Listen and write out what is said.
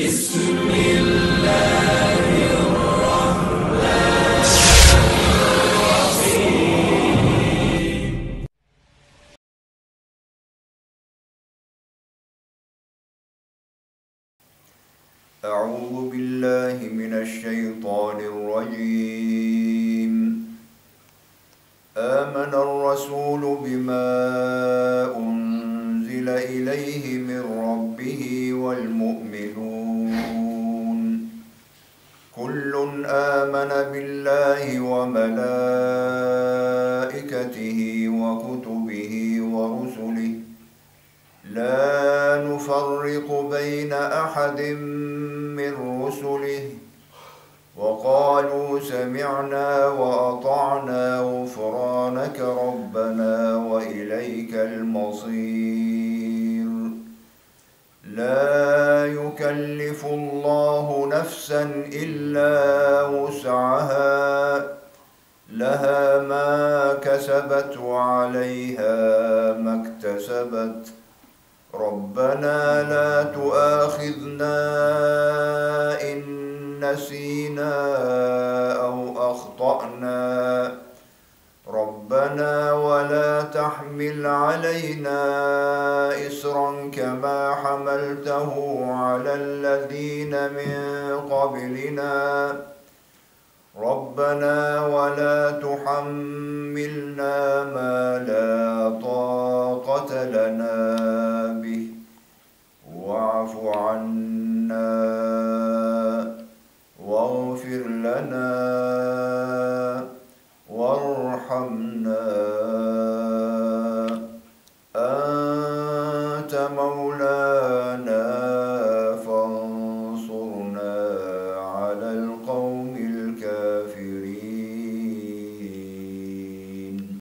بسم الله الرحمن الرحيم. أعوذ بالله من الشيطان الرجيم. آمن الرسول بما أنزل إليه من ربه والمؤمنون كل آمن بالله وملائكته وكتبه ورسله لا نفرق بين أحد من رسله وقالوا سمعنا وأطعنا غفرانك ربنا وإليك المصير. لا يكلف الله نفسا إلا وسعها لها ما كسبت وعليها ما اكتسبت ربنا لا تؤاخذنا إن نسينا أو أخطأنا ربنا ولا تحمل علينا إصرا كما حملته على الذين من قبلنا ربنا ولا تحملنا ما لا طاقة لنا به واعف عنا